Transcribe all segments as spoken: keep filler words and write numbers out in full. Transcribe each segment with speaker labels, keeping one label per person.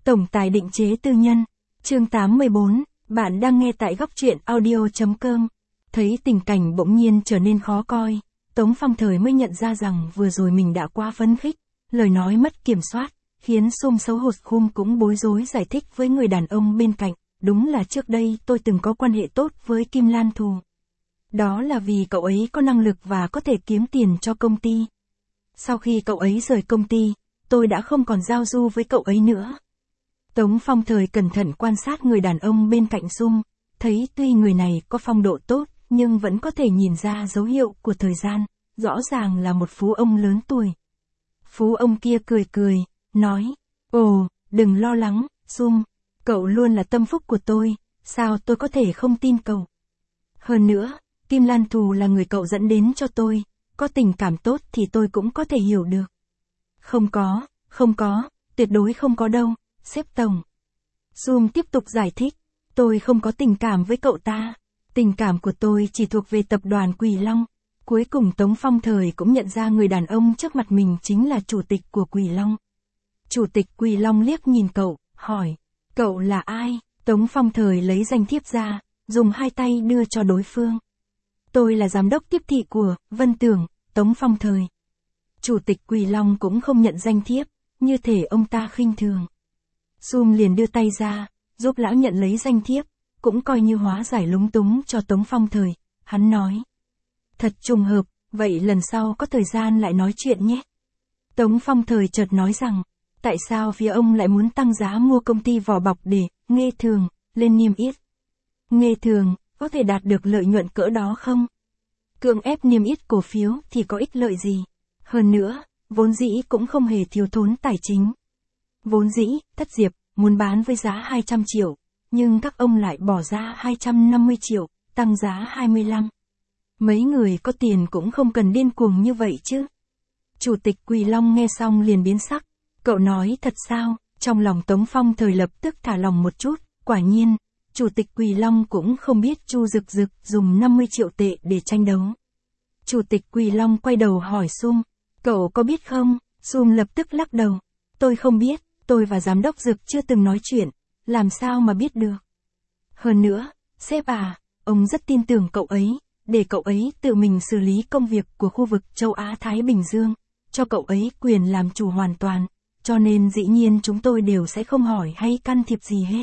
Speaker 1: Tổng tài định chế tư nhân. Chương tám mươi bốn, bạn đang nghe tại góc truyện audio.com. Thấy tình cảnh bỗng nhiên trở nên khó coi, Tống Phong Thời mới nhận ra rằng vừa rồi mình đã quá phấn khích, lời nói mất kiểm soát, khiến Sum xấu hổ khum cũng bối rối giải thích với người đàn ông bên cạnh, đúng là trước đây tôi từng có quan hệ tốt với Kim Lan Thù. Đó là vì cậu ấy có năng lực và có thể kiếm tiền cho công ty. Sau khi cậu ấy rời công ty, tôi đã không còn giao du với cậu ấy nữa. Tống Phong Thời cẩn thận quan sát người đàn ông bên cạnh Sum, thấy tuy người này có phong độ tốt, nhưng vẫn có thể nhìn ra dấu hiệu của thời gian, rõ ràng là một phú ông lớn tuổi. Phú ông kia cười cười, nói, ồ, đừng lo lắng, Sum, cậu luôn là tâm phúc của tôi, sao tôi có thể không tin cậu. Hơn nữa, Kim Lan Thù là người cậu dẫn đến cho tôi, có tình cảm tốt thì tôi cũng có thể hiểu được. Không có, không có, tuyệt đối không có đâu, sếp tổng. Sum tiếp tục giải thích, tôi không có tình cảm với cậu ta, tình cảm của tôi chỉ thuộc về tập đoàn Quỳ Long. Cuối cùng Tống Phong Thời cũng nhận ra người đàn ông trước mặt mình chính là chủ tịch của Quỳ Long. Chủ tịch Quỳ Long liếc nhìn cậu, hỏi, cậu là ai? Tống Phong Thời lấy danh thiếp ra, dùng hai tay đưa cho đối phương. Tôi là giám đốc tiếp thị của Vân Tường, Tống Phong Thời. Chủ tịch Quỳ Long cũng không nhận danh thiếp, như thể ông ta khinh thường. Sum liền đưa tay ra, giúp lão nhận lấy danh thiếp, cũng coi như hóa giải lúng túng cho Tống Phong Thời. Hắn nói, thật trùng hợp, vậy lần sau có thời gian lại nói chuyện nhé. Tống Phong Thời chợt nói rằng, tại sao phía ông lại muốn tăng giá mua công ty vỏ bọc để Nghê Thường lên niêm yết? Nghê Thường có thể đạt được lợi nhuận cỡ đó không? Cưỡng ép niêm yết cổ phiếu thì có ích lợi gì? Hơn nữa, vốn dĩ cũng không hề thiếu thốn tài chính. Vốn dĩ, Thất Diệp muốn bán với giá hai trăm triệu, nhưng các ông lại bỏ ra hai trăm năm mươi triệu, tăng giá hai mươi lăm. Mấy người có tiền cũng không cần điên cuồng như vậy chứ. Chủ tịch Quỳ Long nghe xong liền biến sắc, cậu nói thật sao? Trong lòng Tống Phong Thời lập tức thả lòng một chút, quả nhiên, Chủ tịch Quỳ Long cũng không biết Chu Dực Dực dùng năm mươi triệu tệ để tranh đấu. Chủ tịch Quỳ Long quay đầu hỏi Sum, cậu có biết không? Sum lập tức lắc đầu, tôi không biết, tôi và giám đốc Dực chưa từng nói chuyện, làm sao mà biết được. Hơn nữa, sếp à, ông rất tin tưởng cậu ấy, để cậu ấy tự mình xử lý công việc của khu vực châu Á-Thái Bình Dương, cho cậu ấy quyền làm chủ hoàn toàn, cho nên dĩ nhiên chúng tôi đều sẽ không hỏi hay can thiệp gì hết.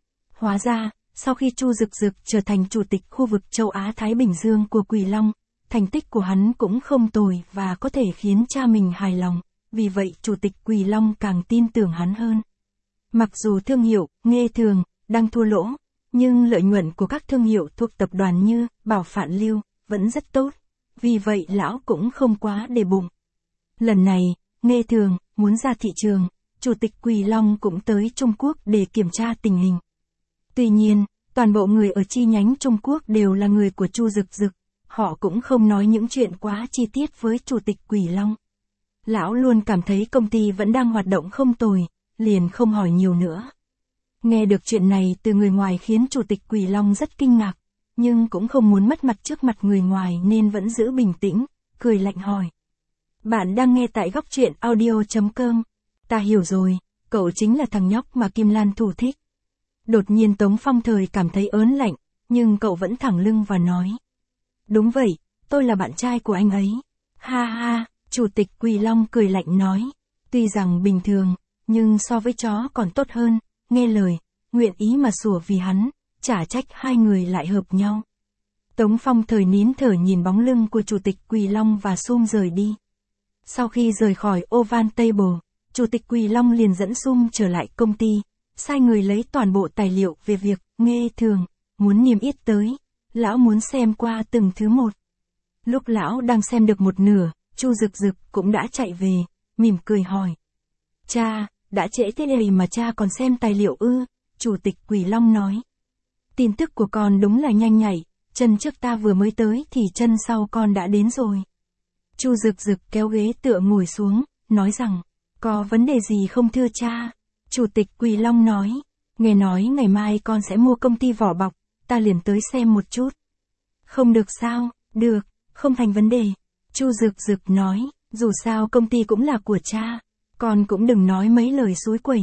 Speaker 1: Hóa ra, sau khi Chu Dực Dực trở thành chủ tịch khu vực châu Á-Thái Bình Dương của Quỳ Long, thành tích của hắn cũng không tồi và có thể khiến cha mình hài lòng, vì vậy chủ tịch Quỳ Long càng tin tưởng hắn hơn. Mặc dù thương hiệu Nghê Thường đang thua lỗ, nhưng lợi nhuận của các thương hiệu thuộc tập đoàn như Bảo Phạn Lưu vẫn rất tốt, vì vậy lão cũng không quá để bụng. Lần này, Nghê Thường muốn ra thị trường, chủ tịch Quỳ Long cũng tới Trung Quốc để kiểm tra tình hình. Tuy nhiên, toàn bộ người ở chi nhánh Trung Quốc đều là người của Chu Dực Dực, họ cũng không nói những chuyện quá chi tiết với chủ tịch Quỳ Long. Lão luôn cảm thấy công ty vẫn đang hoạt động không tồi, liền không hỏi nhiều nữa. Nghe được chuyện này từ người ngoài khiến chủ tịch Quỳ Long rất kinh ngạc, nhưng cũng không muốn mất mặt trước mặt người ngoài nên vẫn giữ bình tĩnh, cười lạnh hỏi. Bạn đang nghe tại góc truyện audio.com. Ta hiểu rồi, cậu chính là thằng nhóc mà Kim Lan Thù thích. Đột nhiên Tống Phong Thời cảm thấy ớn lạnh, nhưng cậu vẫn thẳng lưng và nói. Đúng vậy, tôi là bạn trai của anh ấy. Ha ha, chủ tịch Quỳ Long cười lạnh nói. Tuy rằng bình thường, nhưng so với chó còn tốt hơn, nghe lời, nguyện ý mà sủa vì hắn, chả trách hai người lại hợp nhau. Tống Phong Thời nín thở nhìn bóng lưng của chủ tịch Quỳ Long và Sum rời đi. Sau khi rời khỏi Oval Table, chủ tịch Quỳ Long liền dẫn Sum trở lại công ty, sai người lấy toàn bộ tài liệu về việc Nghê Thường muốn niêm yết tới. Lão muốn xem qua từng thứ một. Lúc lão đang xem được một nửa, Chu Dực Dực cũng đã chạy về, mỉm cười hỏi. Cha, đã trễ thế này mà cha còn xem tài liệu ư? Chủ tịch Quỳ Long nói. Tin tức của con đúng là nhanh nhạy, chân trước ta vừa mới tới thì chân sau con đã đến rồi. Chu Dực Dực kéo ghế tựa ngồi xuống, nói rằng, có vấn đề gì không thưa cha? Chủ tịch Quỳ Long nói, nghe nói ngày mai con sẽ mua công ty vỏ bọc, ta liền tới xem một chút. Không được sao? Được, không thành vấn đề. Chu Dực Dực nói, dù sao công ty cũng là của cha, con cũng đừng nói mấy lời xúi quẩy.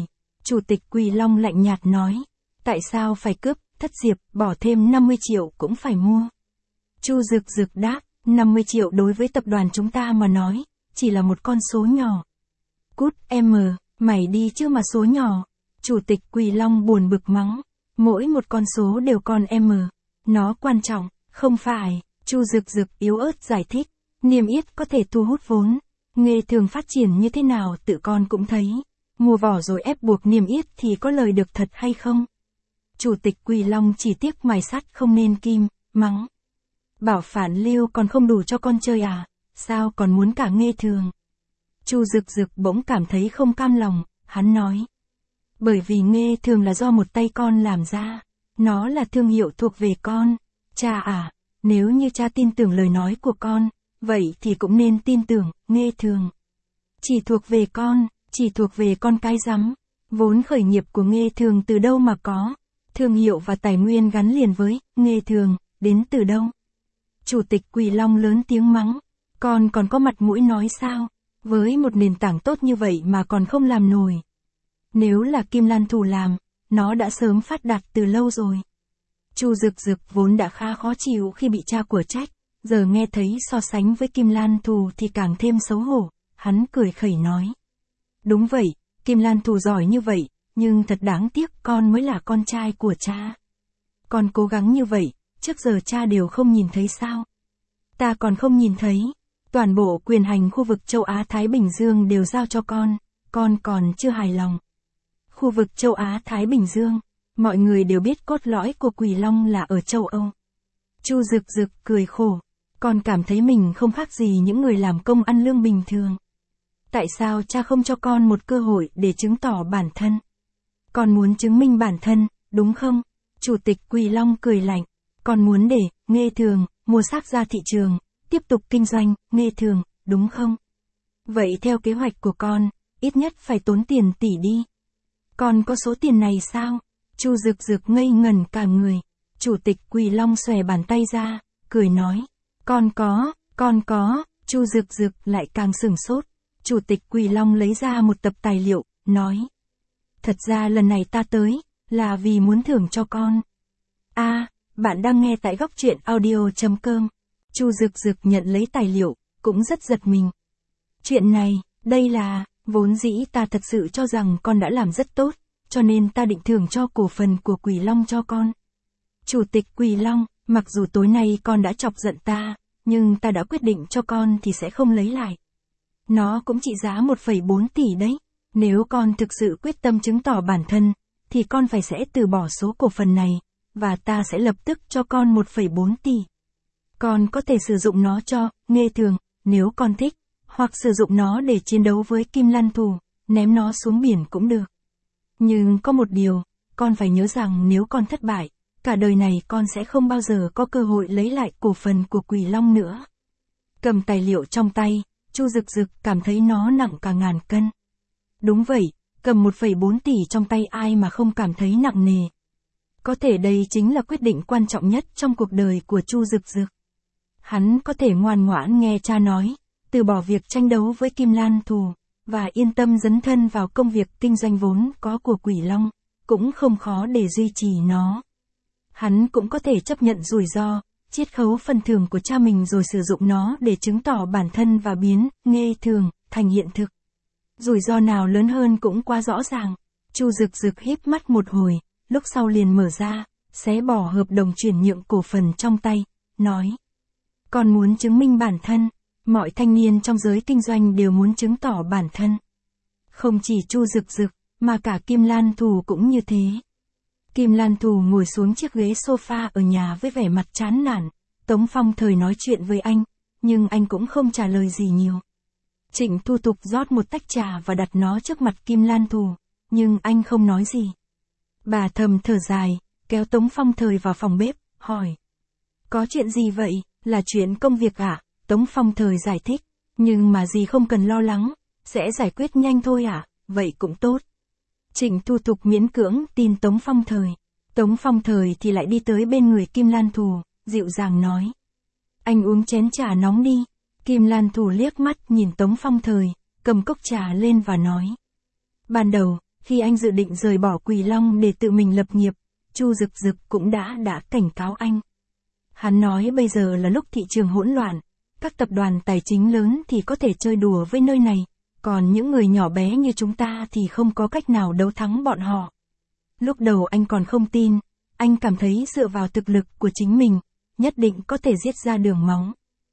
Speaker 1: Chủ tịch Quỳ Long lạnh nhạt nói. Tại sao phải cướp, Thất Diệp, bỏ thêm năm mươi triệu cũng phải mua. Chu Dực Dực đáp, năm mươi triệu đối với tập đoàn chúng ta mà nói, chỉ là một con số nhỏ. Cút em, mày đi chứ mà số nhỏ. Chủ tịch Quỳ Long buồn bực mắng. Mỗi một con số đều con em. Nó quan trọng, không phải. Chu Dực Dực yếu ớt giải thích. Niêm yết có thể thu hút vốn. Nghề thường phát triển như thế nào tự con cũng thấy. Mua vỏ rồi ép buộc niêm yết thì có lời được thật hay không? Chủ tịch Quỳ Long chỉ tiếc mài sắt không nên kim, mắng. Bảo phản lưu còn không đủ cho con chơi à? Sao còn muốn cả Nghê Thường? Chu Dực Dực bỗng cảm thấy không cam lòng, hắn nói. Bởi vì Nghê Thường là do một tay con làm ra. Nó là thương hiệu thuộc về con. Cha à, nếu như cha tin tưởng lời nói của con, vậy thì cũng nên tin tưởng Nghê Thường. Chỉ thuộc về con, chỉ thuộc về con cái rắm. Vốn khởi nghiệp của Nghê Thường từ đâu mà có? Thương hiệu và tài nguyên gắn liền với Nghê Thường, đến từ đâu? Chủ tịch Quỳ Long lớn tiếng mắng. Con còn có mặt mũi nói sao? Với một nền tảng tốt như vậy mà còn không làm nổi. Nếu là Kim Lan Thù làm, nó đã sớm phát đạt từ lâu rồi. Chu Dực Dực vốn đã khá khó chịu khi bị cha của trách, giờ nghe thấy so sánh với Kim Lan Thù thì càng thêm xấu hổ, hắn cười khẩy nói. Đúng vậy, Kim Lan Thù giỏi như vậy, nhưng thật đáng tiếc con mới là con trai của cha. Con cố gắng như vậy, trước giờ cha đều không nhìn thấy sao? Ta còn không nhìn thấy. Toàn bộ quyền hành khu vực châu Á-Thái Bình Dương đều giao cho con, con còn chưa hài lòng. Khu vực châu Á-Thái Bình Dương, mọi người đều biết cốt lõi của Quỳ Long là ở châu Âu. Chu Dực Dực cười khổ, con cảm thấy mình không khác gì những người làm công ăn lương bình thường. Tại sao cha không cho con một cơ hội để chứng tỏ bản thân? Con muốn chứng minh bản thân, đúng không? Chủ tịch Quỳ Long cười lạnh, con muốn để Nghê Thường mua xác ra thị trường, tiếp tục kinh doanh Nghê Thường, đúng không? Vậy theo kế hoạch của con, ít nhất phải tốn tiền tỷ đi. Con có số tiền này sao? Chu Dực Dực ngây ngẩn cả người. Chủ tịch Quỳ Long xòe bàn tay ra, cười nói. Con có, con có. Chu Dực Dực lại càng sửng sốt. Chủ tịch Quỳ Long lấy ra một tập tài liệu, nói. Thật ra lần này ta tới, là vì muốn thưởng cho con. A, à, bạn đang nghe tại góc truyện audio chấm com. Chu Dực Dực nhận lấy tài liệu, cũng rất giật mình. Chuyện này, đây là, vốn dĩ ta thật sự cho rằng con đã làm rất tốt, cho nên ta định thưởng cho cổ phần của Quỳ Long cho con. Chủ tịch Quỳ Long, mặc dù tối nay con đã chọc giận ta, nhưng ta đã quyết định cho con thì sẽ không lấy lại. Nó cũng trị giá một phẩy bốn tỷ đấy. Nếu con thực sự quyết tâm chứng tỏ bản thân, thì con phải sẽ từ bỏ số cổ phần này, và ta sẽ lập tức cho con một phẩy bốn tỷ. Con có thể sử dụng nó cho Nghê Thường, nếu con thích, hoặc sử dụng nó để chiến đấu với Kim Lan Thù, ném nó xuống biển cũng được. Nhưng có một điều, con phải nhớ rằng nếu con thất bại, cả đời này con sẽ không bao giờ có cơ hội lấy lại cổ phần của Quỳ Long nữa. Cầm tài liệu trong tay, Chu Dực Dực cảm thấy nó nặng cả ngàn cân. Đúng vậy, cầm một phẩy bốn tỷ trong tay ai mà không cảm thấy nặng nề. Có thể đây chính là quyết định quan trọng nhất trong cuộc đời của Chu Dực Dực. Hắn có thể ngoan ngoãn nghe cha nói, từ bỏ việc tranh đấu với Kim Lan Thù, và yên tâm dấn thân vào công việc kinh doanh vốn có của Quỳ Long, cũng không khó để duy trì nó. Hắn cũng có thể chấp nhận rủi ro, chiết khấu phần thưởng của cha mình rồi sử dụng nó để chứng tỏ bản thân và biến Nghê Thường thành hiện thực. Rủi ro nào lớn hơn cũng quá rõ ràng. Chu Dực Dực híp mắt một hồi, lúc sau liền mở ra, xé bỏ hợp đồng chuyển nhượng cổ phần trong tay, nói. Con muốn chứng minh bản thân, mọi thanh niên trong giới kinh doanh đều muốn chứng tỏ bản thân. Không chỉ Chu Dực Dực, mà cả Kim Lan Thù cũng như thế. Kim Lan Thù ngồi xuống chiếc ghế sofa ở nhà với vẻ mặt chán nản. Tống Phong Thời nói chuyện với anh, nhưng anh cũng không trả lời gì nhiều. Trịnh Thu Tục rót một tách trà và đặt nó trước mặt Kim Lan Thù, nhưng anh không nói gì. Bà thầm thở dài, kéo Tống Phong Thời vào phòng bếp, hỏi. Có chuyện gì vậy, là chuyện công việc à? Tống Phong Thời giải thích, nhưng mà dì không cần lo lắng, sẽ giải quyết nhanh thôi à, vậy cũng tốt. Trịnh Thu Tục miễn cưỡng tin Tống Phong Thời. Tống Phong Thời thì lại đi tới bên người Kim Lan Thù, dịu dàng nói. Anh uống chén trà nóng đi. Kim Lan Thù liếc mắt nhìn Tống Phong Thời, cầm cốc trà lên và nói. Ban đầu, Khi anh dự định rời bỏ Quỳ Long để tự mình lập nghiệp, Chu Dực Dực cũng đã đã cảnh cáo anh. Hắn nói bây giờ là lúc thị trường hỗn loạn, các tập đoàn tài chính lớn thì có thể chơi đùa với nơi này, còn những người nhỏ bé như chúng ta thì không có cách nào đấu thắng bọn họ. Lúc đầu anh còn không tin, anh cảm thấy dựa vào thực lực của chính mình, nhất định có thể giết ra đường máu.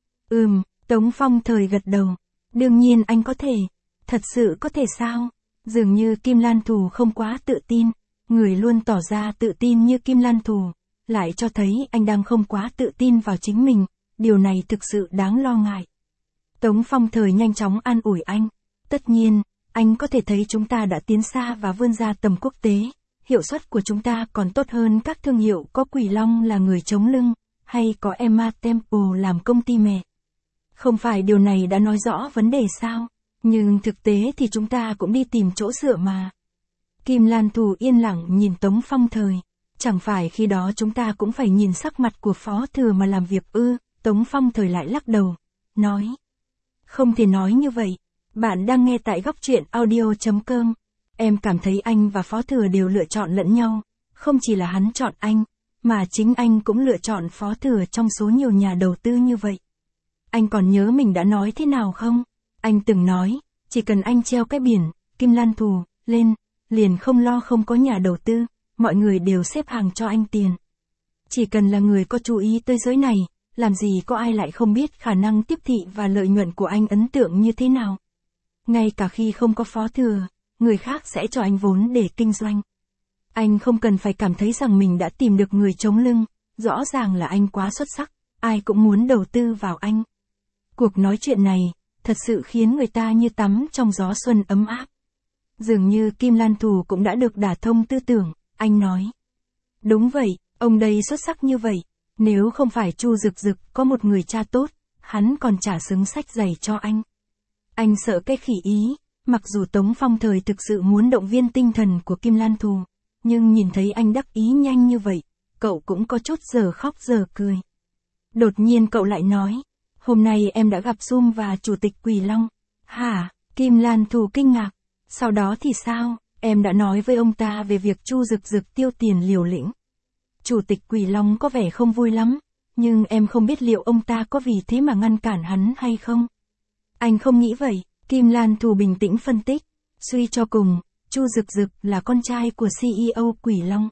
Speaker 1: Ừm, Tống Phong Thời gật đầu. Đương nhiên anh có thể. Thật sự có thể sao? Dường như Kim Lan Thù không quá tự tin. Người luôn tỏ ra tự tin như Kim Lan Thù, lại cho thấy anh đang không quá tự tin vào chính mình. Điều này thực sự đáng lo ngại. Tống Phong Thời nhanh chóng an ủi anh. Tất nhiên, anh có thể thấy chúng ta đã tiến xa và vươn ra tầm quốc tế. Hiệu suất của chúng ta còn tốt hơn các thương hiệu có Quỳ Long là người chống lưng, hay có Emma Temple làm công ty mẹ. Không phải điều này đã nói rõ vấn đề sao? Nhưng thực tế thì chúng ta cũng đi tìm chỗ dựa mà. Kim Lan Thù yên lặng nhìn Tống Phong Thời. Chẳng phải khi đó chúng ta cũng phải nhìn sắc mặt của phó thừa mà làm việc ư? Tống Phong Thời lại lắc đầu, nói. Không thể nói như vậy. Bạn đang nghe tại góc truyện audio chấm com. Em cảm thấy anh và phó thừa đều lựa chọn lẫn nhau. Không chỉ là hắn chọn anh, mà chính anh cũng lựa chọn phó thừa trong số nhiều nhà đầu tư như vậy. Anh còn nhớ mình đã nói thế nào không? Anh từng nói, chỉ cần anh treo cái biển, Kim Lan Thù, lên, liền không lo không có nhà đầu tư, mọi người đều xếp hàng cho anh tiền. Chỉ cần là người có chú ý tới giới này, làm gì có ai lại không biết khả năng tiếp thị và lợi nhuận của anh ấn tượng như thế nào. Ngay cả khi không có phó thừa, người khác sẽ cho anh vốn để kinh doanh. Anh không cần phải cảm thấy rằng mình đã tìm được người chống lưng, rõ ràng là anh quá xuất sắc, ai cũng muốn đầu tư vào anh. Cuộc nói chuyện này, thật sự khiến người ta như tắm trong gió xuân ấm áp. Dường như Kim Lan Thù cũng đã được đả thông tư tưởng, anh nói. Đúng vậy, ông đây xuất sắc như vậy, nếu không phải Chu Dực Dực có một người cha tốt, hắn còn chả xứng sách giày cho anh. Anh sợ cái khỉ ý, mặc dù Tống Phong Thời thực sự muốn động viên tinh thần của Kim Lan Thù, nhưng nhìn thấy anh đắc ý nhanh như vậy, cậu cũng có chút giờ khóc giờ cười. Đột nhiên cậu lại nói, hôm nay em đã gặp Sum và Chủ tịch Quỳ Long. Hả? Kim Lan Thù kinh ngạc. Sau đó thì sao? Em đã nói với ông ta về việc Chu Dực Dực tiêu tiền liều lĩnh. Chủ tịch Quỳ Long có vẻ không vui lắm, nhưng em không biết liệu ông ta có vì thế mà ngăn cản hắn hay không. Anh không nghĩ vậy, Kim Lan Thù bình tĩnh phân tích. Suy cho cùng, Chu Dực Dực là con trai của xê e ô Quỳ Long.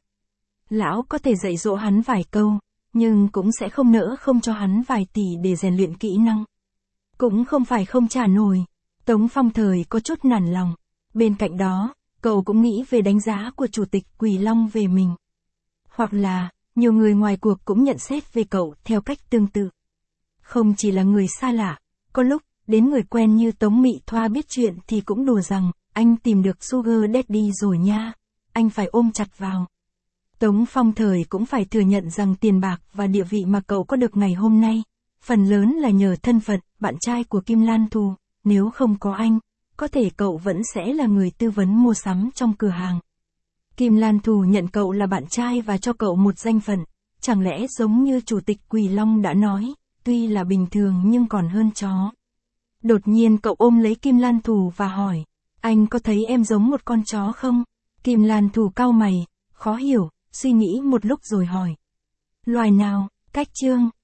Speaker 1: Lão có thể dạy dỗ hắn vài câu, nhưng cũng sẽ không nỡ không cho hắn vài tỷ để rèn luyện kỹ năng. Cũng không phải không trả nổi. Tống Phong Thời có chút nản lòng. Bên cạnh đó, cậu cũng nghĩ về đánh giá của Chủ tịch Quỳ Long về mình. Hoặc là, nhiều người ngoài cuộc cũng nhận xét về cậu theo cách tương tự. Không chỉ là người xa lạ, có lúc, đến người quen như Tống Mị Thoa biết chuyện thì cũng đùa rằng, anh tìm được Sugar Daddy rồi nha, anh phải ôm chặt vào. Tống Phong Thời cũng phải thừa nhận rằng tiền bạc và địa vị mà cậu có được ngày hôm nay, phần lớn là nhờ thân phận, bạn trai của Kim Lan Thù, nếu không có anh, có thể cậu vẫn sẽ là người tư vấn mua sắm trong cửa hàng. Kim Lan Thù nhận cậu là bạn trai và cho cậu một danh phận, chẳng lẽ giống như Chủ tịch Quỳ Long đã nói, tuy là bình thường nhưng còn hơn chó. Đột nhiên cậu ôm lấy Kim Lan Thù và hỏi, anh có thấy em giống một con chó không? Kim Lan Thù cau mày, khó hiểu, suy nghĩ một lúc rồi hỏi. Loài nào? Cách chương.